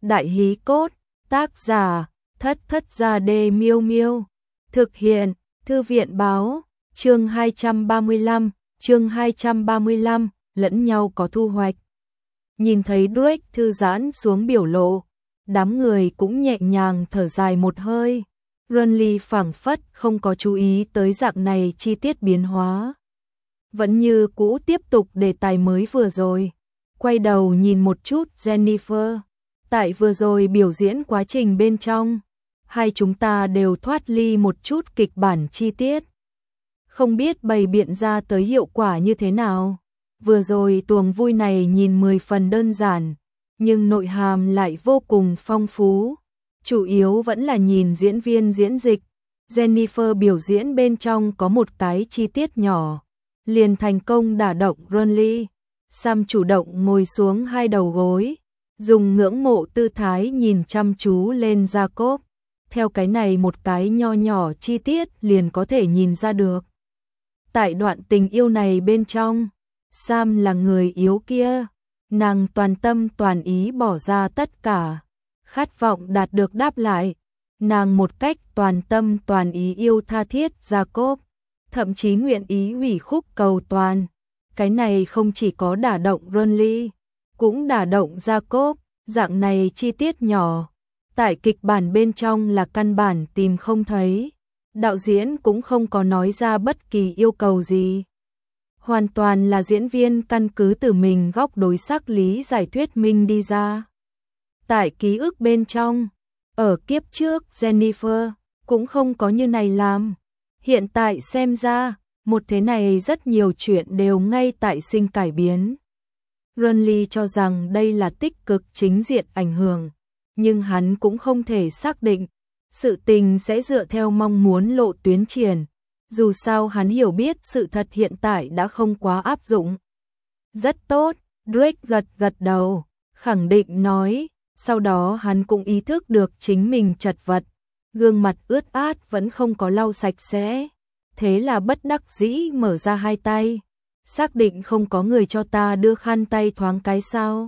Đại hí cốt, tác giả, Thất Thất Gia Đê Miêu Miêu. Thực hiện, Thư viện báo, chương 235, lẫn nhau có thu hoạch. Nhìn thấy Drake thư giãn xuống biểu lộ, đám người cũng nhẹ nhàng thở dài một hơi. Renly phảng phất không có chú ý tới dạng này chi tiết biến hóa. Vẫn như cũ tiếp tục đề tài mới vừa rồi. Quay đầu nhìn một chút Jennifer. Tại vừa rồi biểu diễn quá trình bên trong, hai chúng ta đều thoát ly một chút kịch bản chi tiết. Không biết bày biện ra tới hiệu quả như thế nào. Vừa rồi tuồng vui này nhìn 10 phần đơn giản, nhưng nội hàm lại vô cùng phong phú. Chủ yếu vẫn là nhìn diễn viên diễn dịch. Jennifer biểu diễn bên trong có một cái chi tiết nhỏ, liền thành công đả động Renly. Sam chủ động ngồi xuống hai đầu gối, dùng ngưỡng mộ tư thái nhìn chăm chú lên Jacob. Theo cái này một cái nho nhỏ chi tiết liền có thể nhìn ra được. Tại đoạn tình yêu này bên trong, Sam là người yếu kia, nàng toàn tâm toàn ý bỏ ra tất cả, khát vọng đạt được đáp lại. Nàng một cách toàn tâm toàn ý yêu tha thiết Jacob, thậm chí nguyện ý hủy khúc cầu toàn. Cái này không chỉ có đả động Renly, cũng đả động Jacob. Dạng này chi tiết nhỏ, tại kịch bản bên trong là căn bản tìm không thấy. Đạo diễn cũng không có nói ra bất kỳ yêu cầu gì. Hoàn toàn là diễn viên căn cứ từ mình góc đối sắc lý giải thuyết minh đi ra. Tại ký ức bên trong, ở kiếp trước Jennifer cũng không có như này làm. Hiện tại xem ra, một thế này rất nhiều chuyện đều ngay tại sinh cải biến. Renly cho rằng đây là tích cực chính diện ảnh hưởng, nhưng hắn cũng không thể xác định sự tình sẽ dựa theo mong muốn lộ tuyến triển. Dù sao hắn hiểu biết sự thật hiện tại đã không quá áp dụng. Rất tốt, Drake gật gật đầu, khẳng định nói. Sau đó hắn cũng ý thức được chính mình chật vật, gương mặt ướt át vẫn không có lau sạch sẽ. Thế là bất đắc dĩ mở ra hai tay, xác định không có người cho ta đưa khăn tay thoáng cái sao.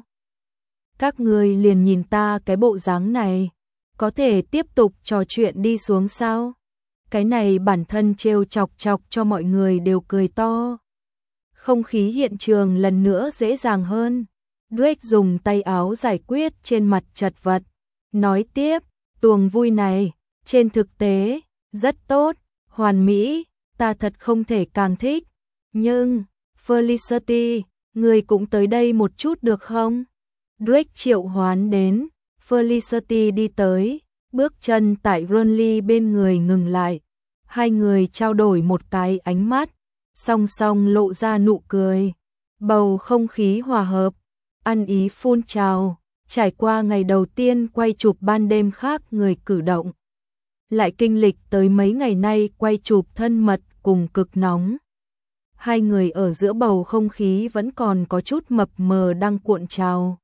Các người liền nhìn ta cái bộ dáng này, có thể tiếp tục trò chuyện đi xuống sao? Cái này bản thân trêu chọc cho mọi người đều cười to. Không khí hiện trường lần nữa dễ dàng hơn. Drake dùng tay áo giải quyết trên mặt chật vật, nói tiếp, tuồng vui này, trên thực tế, rất tốt, hoàn mỹ, ta thật không thể càng thích. Nhưng, Felicity, người cũng tới đây một chút được không? Drake triệu hoán đến, Felicity đi tới, bước chân tại Renly bên người ngừng lại. Hai người trao đổi một cái ánh mắt, song song lộ ra nụ cười. Bầu không khí hòa hợp, ăn ý phun trào, trải qua ngày đầu tiên quay chụp ban đêm khác người cử động. Lại kinh lịch tới mấy ngày nay quay chụp thân mật cùng cực nóng. Hai người ở giữa bầu không khí vẫn còn có chút mập mờ đang cuộn trào.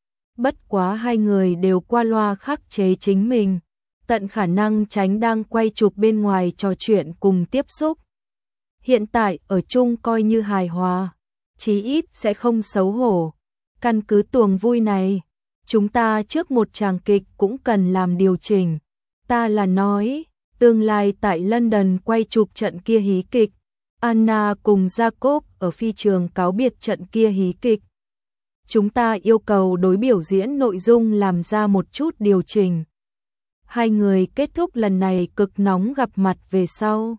Bất quá hai người đều qua loa khắc chế chính mình, tận khả năng tránh đang quay chụp bên ngoài trò chuyện cùng tiếp xúc. Hiện tại ở chung coi như hài hòa, chí ít sẽ không xấu hổ. Căn cứ tuồng vui này, chúng ta trước một tràng kịch cũng cần làm điều chỉnh. Ta là nói, tương lai tại London quay chụp trận kia hí kịch, Anna cùng Jacob ở phi trường cáo biệt trận kia hí kịch. Chúng ta yêu cầu đối biểu diễn nội dung làm ra một chút điều chỉnh. Hai người kết thúc lần này cực nóng gặp mặt về sau.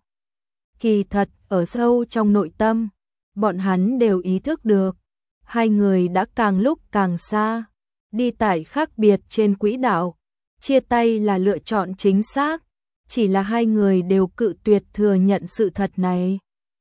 Kỳ thật, ở sâu trong nội tâm, bọn hắn đều ý thức được. Hai người đã càng lúc càng xa, đi tại khác biệt trên quỹ đạo. Chia tay là lựa chọn chính xác, chỉ là hai người đều cự tuyệt thừa nhận sự thật này.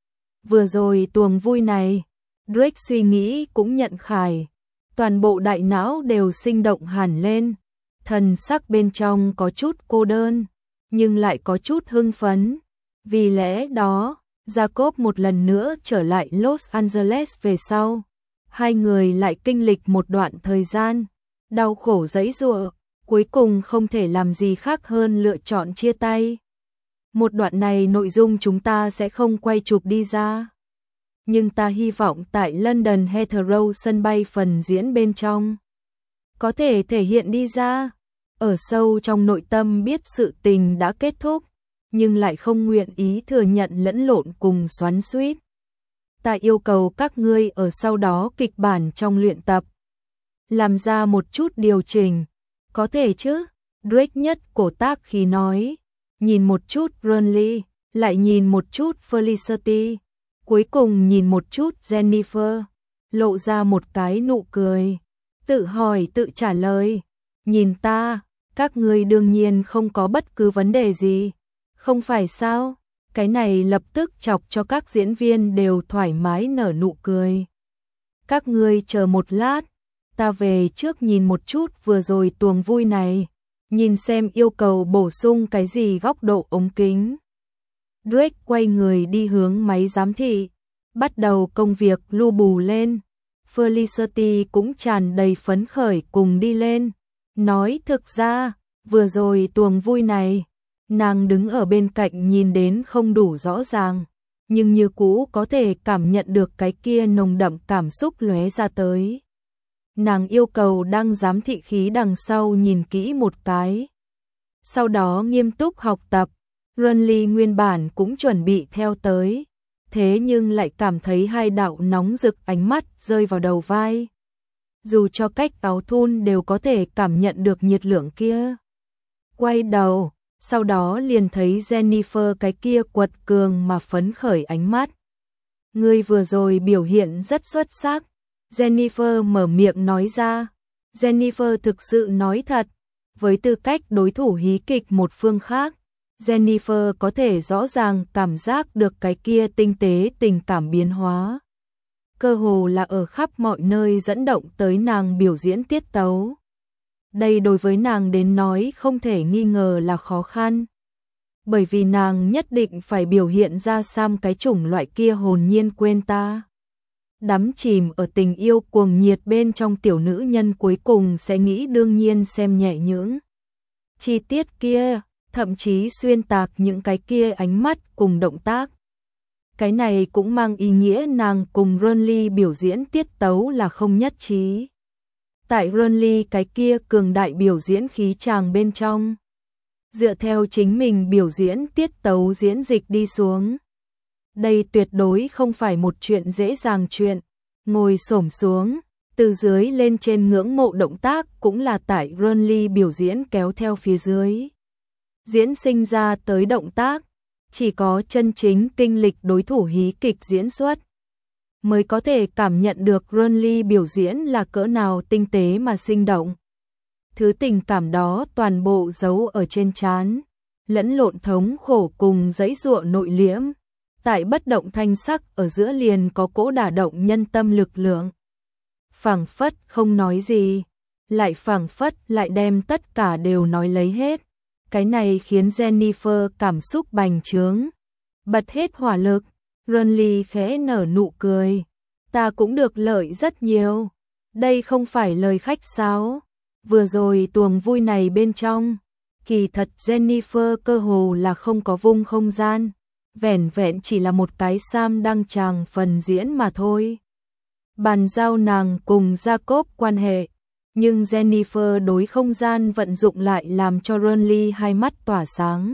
Vừa rồi tuồng vui này, Drake suy nghĩ cũng nhận khải. Toàn bộ đại não đều sinh động hẳn lên. Thần sắc bên trong có chút cô đơn, nhưng lại có chút hưng phấn. Vì lẽ đó, Jacob một lần nữa trở lại Los Angeles về sau. Hai người lại kinh lịch một đoạn thời gian, đau khổ giãy giụa, cuối cùng không thể làm gì khác hơn lựa chọn chia tay. Một đoạn này nội dung chúng ta sẽ không quay chụp đi ra. Nhưng ta hy vọng tại London Heathrow sân bay phần diễn bên trong, có thể thể hiện đi ra. Ở sâu trong nội tâm biết sự tình đã kết thúc, nhưng lại không nguyện ý thừa nhận lẫn lộn cùng xoắn xuýt. Ta yêu cầu các ngươi ở sau đó kịch bản trong luyện tập làm ra một chút điều chỉnh, có thể chứ? Drake nhất cổ tác khí nói, nhìn một chút Burnley, lại nhìn một chút Felicity, cuối cùng nhìn một chút Jennifer, lộ ra một cái nụ cười, tự hỏi tự trả lời, nhìn ta, các ngươi đương nhiên không có bất cứ vấn đề gì, không phải sao? Cái này lập tức chọc cho các diễn viên đều thoải mái nở nụ cười. Các ngươi chờ một lát, ta về trước nhìn một chút vừa rồi tuồng vui này, nhìn xem yêu cầu bổ sung cái gì góc độ ống kính. Drake quay người đi hướng máy giám thị, bắt đầu công việc lu bù lên. Felicity cũng tràn đầy phấn khởi cùng đi lên, nói thực ra, vừa rồi tuồng vui này, nàng đứng ở bên cạnh nhìn đến không đủ rõ ràng, nhưng như cũ có thể cảm nhận được cái kia nồng đậm cảm xúc lóe ra tới. Nàng yêu cầu đang giám thị khí đằng sau nhìn kỹ một cái. Sau đó nghiêm túc học tập, Burnley nguyên bản cũng chuẩn bị theo tới, thế nhưng lại cảm thấy hai đạo nóng rực ánh mắt rơi vào đầu vai. Dù cho cách áo thun đều có thể cảm nhận được nhiệt lượng kia. Quay đầu, sau đó liền thấy Jennifer cái kia quật cường mà phấn khởi ánh mắt. Ngươi vừa rồi biểu hiện rất xuất sắc. Jennifer mở miệng nói ra. Jennifer thực sự nói thật, với tư cách đối thủ hí kịch một phương khác, Jennifer có thể rõ ràng cảm giác được cái kia tinh tế tình cảm biến hóa. Cơ hồ là ở khắp mọi nơi dẫn động tới nàng biểu diễn tiết tấu. Đây đối với nàng đến nói không thể nghi ngờ là khó khăn. Bởi vì nàng nhất định phải biểu hiện ra Sam cái chủng loại kia hồn nhiên quên ta. Đắm chìm ở tình yêu cuồng nhiệt bên trong tiểu nữ nhân cuối cùng sẽ nghĩ đương nhiên xem nhẹ những chi tiết kia, thậm chí xuyên tạc những cái kia ánh mắt cùng động tác. Cái này cũng mang ý nghĩa nàng cùng Burnley biểu diễn tiết tấu là không nhất trí. Tại Burnley cái kia cường đại biểu diễn khí tràng bên trong, dựa theo chính mình biểu diễn tiết tấu diễn dịch đi xuống. Đây tuyệt đối không phải một chuyện dễ dàng chuyện, ngồi xổm xuống, từ dưới lên trên ngưỡng mộ động tác cũng là tại Burnley biểu diễn kéo theo phía dưới. Diễn sinh ra tới động tác, chỉ có chân chính kinh lịch đối thủ hí kịch diễn xuất, mới có thể cảm nhận được Burnley biểu diễn là cỡ nào tinh tế mà sinh động. Thứ tình cảm đó toàn bộ giấu ở trên trán, lẫn lộn thống khổ cùng dãy dụa nội liễm. Tại bất động thanh sắc ở giữa liền có cỗ đả động nhân tâm lực lượng. Phảng phất không nói gì, lại phảng phất lại đem tất cả đều nói lấy hết. Cái này khiến Jennifer cảm xúc bành trướng, bật hết hỏa lực. Burnley khẽ nở nụ cười. Ta cũng được lợi rất nhiều. Đây không phải lời khách sáo. Vừa rồi tuồng vui này bên trong, kỳ thật Jennifer cơ hồ là không có vung không gian. Vẻn vẹn chỉ là một cái Sam đăng tràng phần diễn mà thôi. Bàn giao nàng cùng Jacob quan hệ, nhưng Jennifer đối không gian vận dụng lại làm cho Burnley hai mắt tỏa sáng.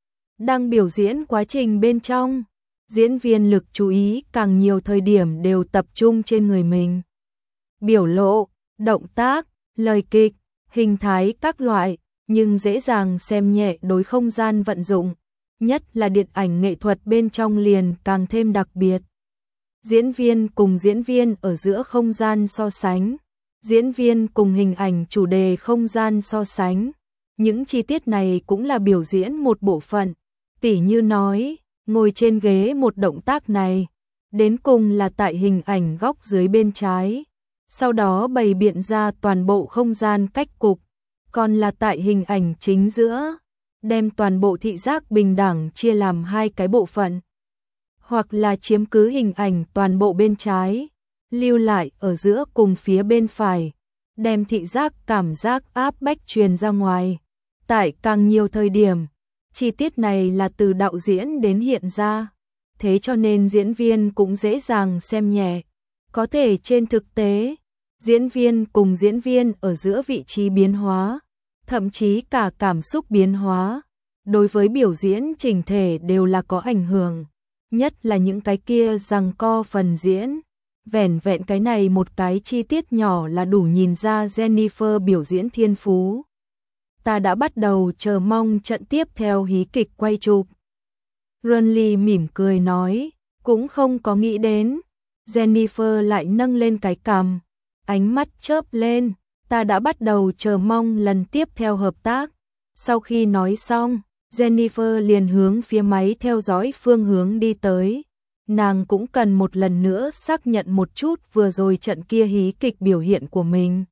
Đang biểu diễn quá trình bên trong, diễn viên lực chú ý càng nhiều thời điểm đều tập trung trên người mình. Biểu lộ, động tác, lời kịch, hình thái các loại, nhưng dễ dàng xem nhẹ đối không gian vận dụng. Nhất là điện ảnh nghệ thuật bên trong liền càng thêm đặc biệt. Diễn viên cùng diễn viên ở giữa không gian so sánh, diễn viên cùng hình ảnh chủ đề không gian so sánh. Những chi tiết này cũng là biểu diễn một bộ phận. Tỉ như nói, ngồi trên ghế một động tác này, đến cùng là tại hình ảnh góc dưới bên trái, sau đó bày biện ra toàn bộ không gian cách cục, còn là tại hình ảnh chính giữa, đem toàn bộ thị giác bình đẳng chia làm hai cái bộ phận, hoặc là chiếm cứ hình ảnh toàn bộ bên trái, lưu lại ở giữa cùng phía bên phải, đem thị giác cảm giác áp bách truyền ra ngoài. Tại càng nhiều thời điểm, chi tiết này là từ đạo diễn đến hiện ra, thế cho nên diễn viên cũng dễ dàng xem nhẹ. Có thể trên thực tế, diễn viên cùng diễn viên ở giữa vị trí biến hóa, thậm chí cả cảm xúc biến hóa, đối với biểu diễn chỉnh thể đều là có ảnh hưởng, nhất là những cái kia giằng co phần diễn. Vẻn vẹn cái này một cái chi tiết nhỏ là đủ nhìn ra Jennifer biểu diễn thiên phú. Ta đã bắt đầu chờ mong trận tiếp theo hí kịch quay chụp. Renly mỉm cười nói, cũng không có nghĩ đến. Jennifer lại nâng lên cái cằm, ánh mắt chớp lên, ta đã bắt đầu chờ mong lần tiếp theo hợp tác. Sau khi nói xong, Jennifer liền hướng phía máy theo dõi phương hướng đi tới. Nàng cũng cần một lần nữa xác nhận một chút vừa rồi trận kia hí kịch biểu hiện của mình.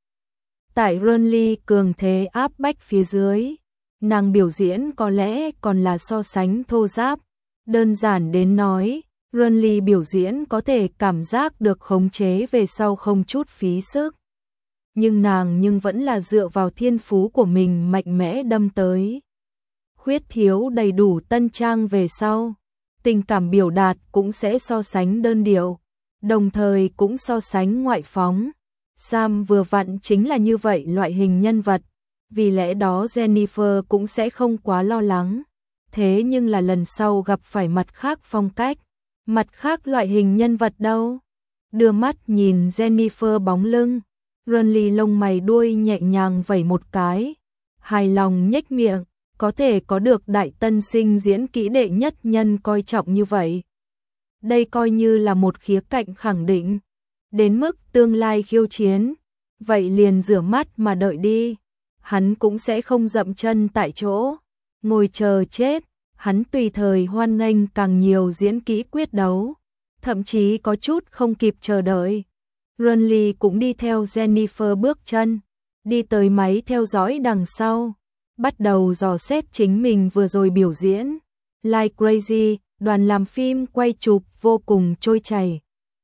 Tại Renly cường thế áp bách phía dưới, nàng biểu diễn có lẽ còn là so sánh thô ráp. Đơn giản đến nói, Renly biểu diễn có thể cảm giác được khống chế về sau không chút phí sức. Nhưng nàng vẫn là dựa vào thiên phú của mình mạnh mẽ đâm tới. Khuyết thiếu đầy đủ tân trang về sau, tình cảm biểu đạt cũng sẽ so sánh đơn điệu, đồng thời cũng so sánh ngoại phóng. Sam vừa vặn chính là như vậy loại hình nhân vật, vì lẽ đó Jennifer cũng sẽ không quá lo lắng. Thế nhưng là lần sau gặp phải mặt khác phong cách, mặt khác loại hình nhân vật đâu? Đưa mắt nhìn Jennifer bóng lưng, Renly lông mày đuôi nhẹ nhàng vẩy một cái, hài lòng nhếch miệng, có thể có được đại tân sinh diễn kỹ đệ nhất nhân coi trọng như vậy. Đây coi như là một khía cạnh khẳng định, đến mức tương lai khiêu chiến, vậy liền rửa mắt mà đợi đi. Hắn cũng sẽ không dậm chân tại chỗ, ngồi chờ chết, hắn tùy thời hoan nghênh càng nhiều diễn kỹ quyết đấu, thậm chí có chút không kịp chờ đợi. Renly cũng đi theo Jennifer bước chân, đi tới máy theo dõi đằng sau, bắt đầu dò xét chính mình vừa rồi biểu diễn. Like Crazy, đoàn làm phim quay chụp vô cùng trôi chảy.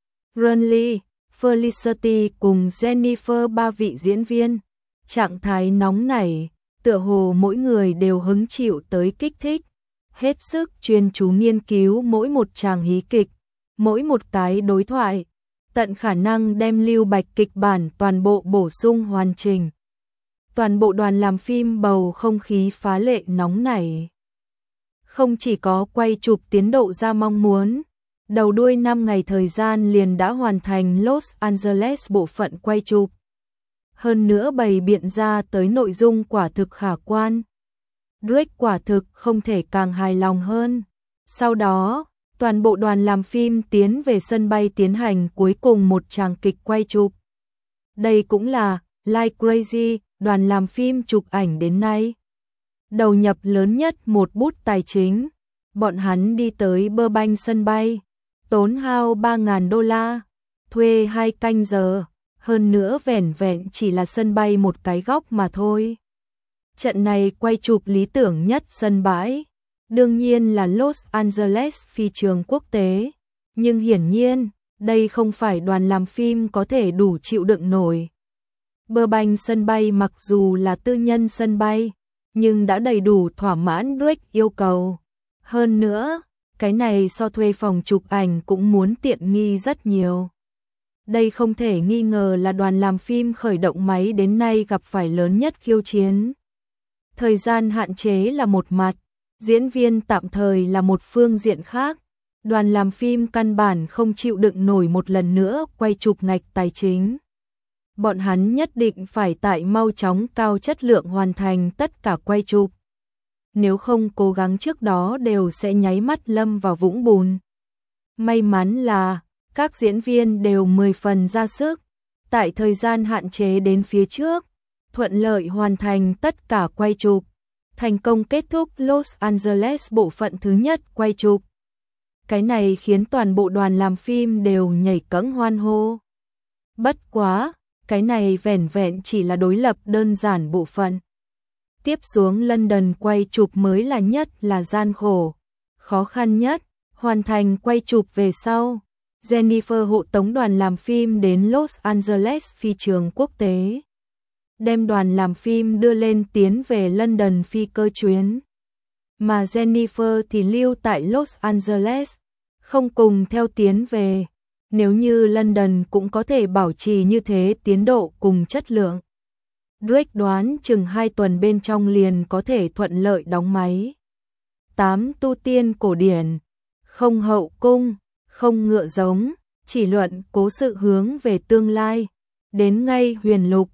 Renly, Felicity cùng Jennifer ba vị diễn viên, trạng thái nóng nảy, tựa hồ mỗi người đều hứng chịu tới kích thích, hết sức chuyên chú nghiên cứu mỗi một tràng hí kịch, mỗi một cái đối thoại, tận khả năng đem Lưu Bạch kịch bản toàn bộ bổ sung hoàn chỉnh. Toàn bộ đoàn làm phim bầu không khí phá lệ nóng nảy. Không chỉ có quay chụp tiến độ ra mong muốn, đầu đuôi 5 ngày thời gian liền đã hoàn thành Los Angeles bộ phận quay chụp. Hơn nữa bày biện ra tới nội dung quả thực khả quan. Drake quả thực không thể càng hài lòng hơn. Sau đó, toàn bộ đoàn làm phim tiến về sân bay tiến hành cuối cùng một tràng kịch quay chụp. Đây cũng là Like Crazy, đoàn làm phim chụp ảnh đến nay đầu nhập lớn nhất một bút tài chính. Bọn hắn đi tới Burbank sân bay, tốn hao $3.000, thuê 2 canh giờ, hơn nữa vẻn vẹn chỉ là sân bay một cái góc mà thôi. Trận này quay chụp lý tưởng nhất sân bãi, đương nhiên là Los Angeles phi trường quốc tế, nhưng hiển nhiên, đây không phải đoàn làm phim có thể đủ chịu đựng nổi. Burbank sân bay mặc dù là tư nhân sân bay, nhưng đã đầy đủ thỏa mãn Drake yêu cầu. Hơn nữa, cái này so thuê phòng chụp ảnh cũng muốn tiện nghi rất nhiều. Đây không thể nghi ngờ là đoàn làm phim khởi động máy đến nay gặp phải lớn nhất khiêu chiến. Thời gian hạn chế là một mặt, diễn viên tạm thời là một phương diện khác. Đoàn làm phim căn bản không chịu đựng nổi một lần nữa quay chụp ngạch tài chính. Bọn hắn nhất định phải tại mau chóng cao chất lượng hoàn thành tất cả quay chụp. Nếu không cố gắng trước đó đều sẽ nháy mắt lâm vào vũng bùn. May mắn là các diễn viên đều 10 phần ra sức, tại thời gian hạn chế đến phía trước, thuận lợi hoàn thành tất cả quay chụp, thành công kết thúc Los Angeles bộ phận thứ nhất quay chụp. Cái này khiến toàn bộ đoàn làm phim đều nhảy cẫng hoan hô. Bất quá, cái này vẻn vẹn chỉ là đối lập đơn giản bộ phận. Tiếp xuống London quay chụp mới là gian khổ, khó khăn nhất, hoàn thành quay chụp về sau. Jennifer hộ tống đoàn làm phim đến Los Angeles phi trường quốc tế, đem đoàn làm phim đưa lên tiến về London phi cơ chuyến. Mà Jennifer thì lưu tại Los Angeles, không cùng theo tiến về. Nếu như London cũng có thể bảo trì như thế tiến độ cùng chất lượng, Drake đoán chừng 2 tuần bên trong liền có thể thuận lợi đóng máy. 8. Tu tiên cổ điển, không hậu cung, không ngựa giống, chỉ luận cố sự hướng về tương lai. Đến ngay huyền lục,